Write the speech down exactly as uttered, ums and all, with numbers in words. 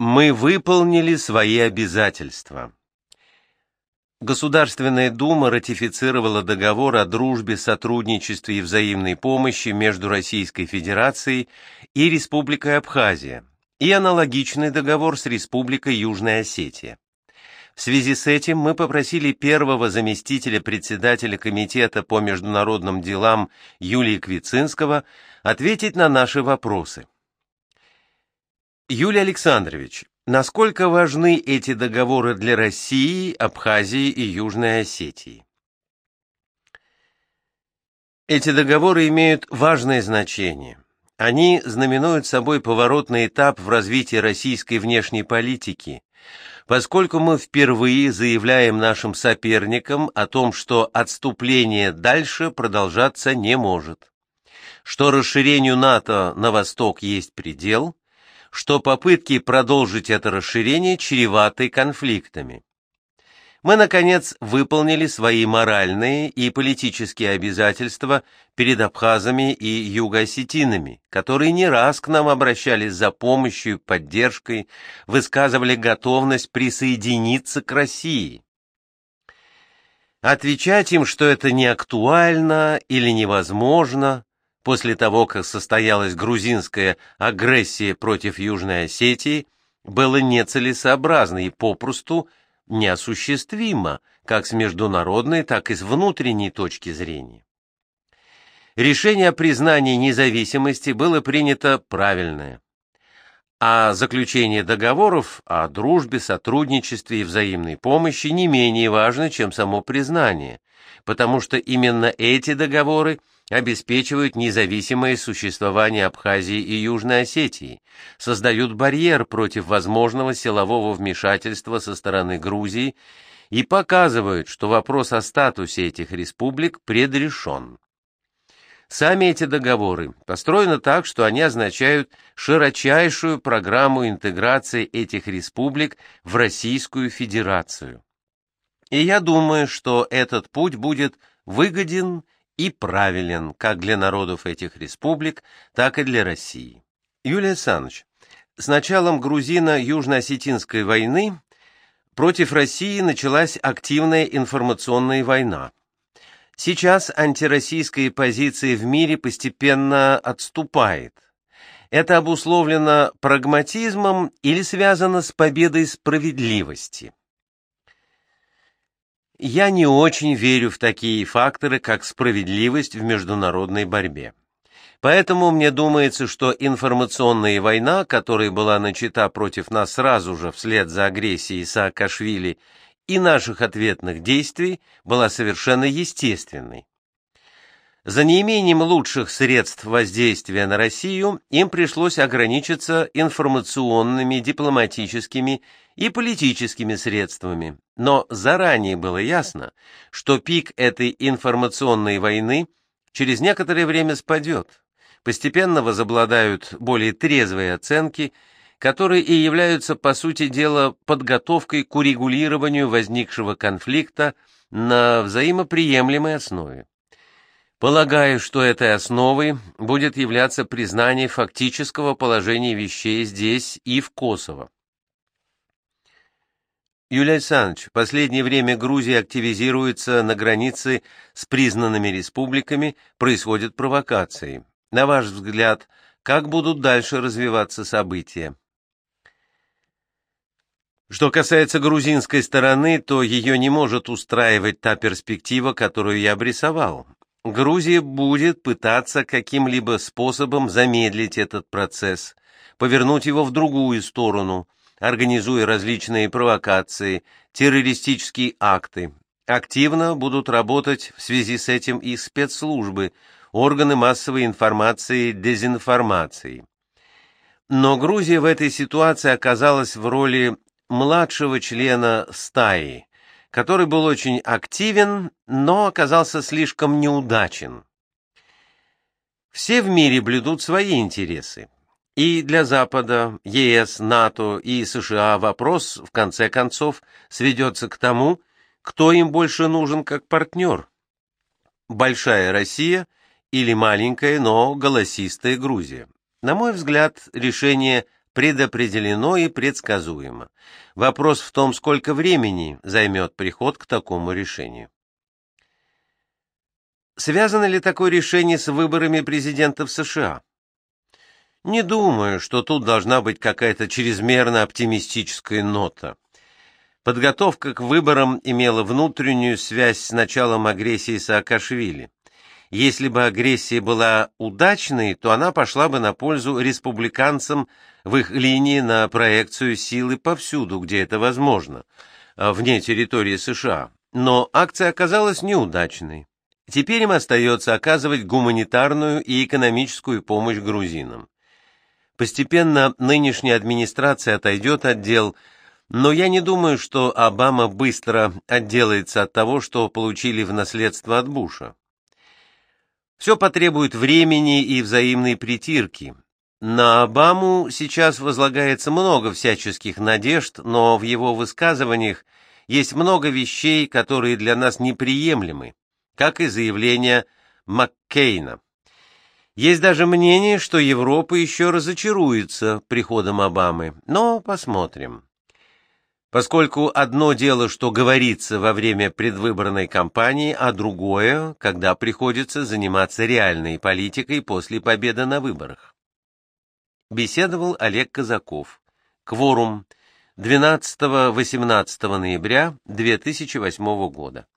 Мы выполнили свои обязательства. Государственная Дума ратифицировала договор о дружбе, сотрудничестве и взаимной помощи между Российской Федерацией и Республикой Абхазия и аналогичный договор с Республикой Южная Осетия. В связи с этим мы попросили первого заместителя председателя Комитета по международным делам Юлия Квицинского ответить на наши вопросы. Юлий Александрович, насколько важны эти договоры для России, Абхазии и Южной Осетии? Эти договоры имеют важное значение. Они знаменуют собой поворотный этап в развитии российской внешней политики, поскольку мы впервые заявляем нашим соперникам о том, что отступление дальше продолжаться не может, что расширению НАТО на восток есть предел, что попытки продолжить это расширение чреваты конфликтами. Мы, наконец, выполнили свои моральные и политические обязательства перед абхазами и югоосетинами, которые не раз к нам обращались за помощью и поддержкой, высказывали готовность присоединиться к России. Отвечать им, что это не актуально или невозможно, после того, как состоялась грузинская агрессия против Южной Осетии, было нецелесообразно и попросту неосуществимо как с международной, так и с внутренней точки зрения. Решение о признании независимости было принято правильное, а заключение договоров о дружбе, сотрудничестве и взаимной помощи не менее важно, чем само признание, потому что именно эти договоры обеспечивают независимое существование Абхазии и Южной Осетии, создают барьер против возможного силового вмешательства со стороны Грузии и показывают, что вопрос о статусе этих республик предрешен. Сами эти договоры построены так, что они означают широчайшую программу интеграции этих республик в Российскую Федерацию. И я думаю, что этот путь будет выгоден и правилен как для народов этих республик, так и для России. Юлий Александрович, с началом грузино-южно-осетинской войны против России началась активная информационная война. Сейчас антироссийская позиция в мире постепенно отступает. Это обусловлено прагматизмом или связано с победой справедливости? Я не очень верю в такие факторы, как справедливость в международной борьбе. Поэтому мне думается, что информационная война, которая была начата против нас сразу же вслед за агрессией Саакашвили и наших ответных действий, была совершенно естественной. За неимением лучших средств воздействия на Россию им пришлось ограничиться информационными, дипломатическими и политическими средствами, но заранее было ясно, что пик этой информационной войны через некоторое время спадет, постепенно возобладают более трезвые оценки, которые и являются, по сути дела, подготовкой к урегулированию возникшего конфликта на взаимоприемлемой основе. Полагаю, что этой основой будет являться признание фактического положения вещей здесь и в Косово. Юлий Александрович, в последнее время Грузия активизируется на границе с признанными республиками, происходят провокации. На ваш взгляд, как будут дальше развиваться события? Что касается грузинской стороны, то ее не может устраивать та перспектива, которую я обрисовал. Грузия будет пытаться каким-либо способом замедлить этот процесс, повернуть его в другую сторону, организуя различные провокации, террористические акты. Активно будут работать в связи с этим и спецслужбы, органы массовой информации, дезинформации. Но Грузия в этой ситуации оказалась в роли младшего члена стаи, который был очень активен, но оказался слишком неудачен. Все в мире блюдут свои интересы. И для Запада, ЕС, НАТО и США вопрос, в конце концов, сведется к тому, кто им больше нужен как партнер. Большая Россия или маленькая, но голосистая Грузия. На мой взгляд, решение предопределено и предсказуемо. Вопрос в том, сколько времени займет приход к такому решению. Связано ли такое решение с выборами президента в США? Не думаю, что тут должна быть какая-то чрезмерно оптимистическая нота. Подготовка к выборам имела внутреннюю связь с началом агрессии Саакашвили. Если бы агрессия была удачной, то она пошла бы на пользу республиканцам в их линии на проекцию силы повсюду, где это возможно, вне территории США. Но акция оказалась неудачной. Теперь им остается оказывать гуманитарную и экономическую помощь грузинам. Постепенно нынешняя администрация отойдет от дел, но я не думаю, что Обама быстро отделается от того, что получили в наследство от Буша. Все потребует времени и взаимной притирки. На Обаму сейчас возлагается много всяческих надежд, но в его высказываниях есть много вещей, которые для нас неприемлемы, как и заявление Маккейна. Есть даже мнение, что Европа еще разочаруется приходом Обамы, но посмотрим. Поскольку одно дело, что говорится во время предвыборной кампании, а другое, когда приходится заниматься реальной политикой после победы на выборах. Беседовал Олег Казаков. Кворум двенадцатого-восемнадцатого ноября две тысячи восьмого года.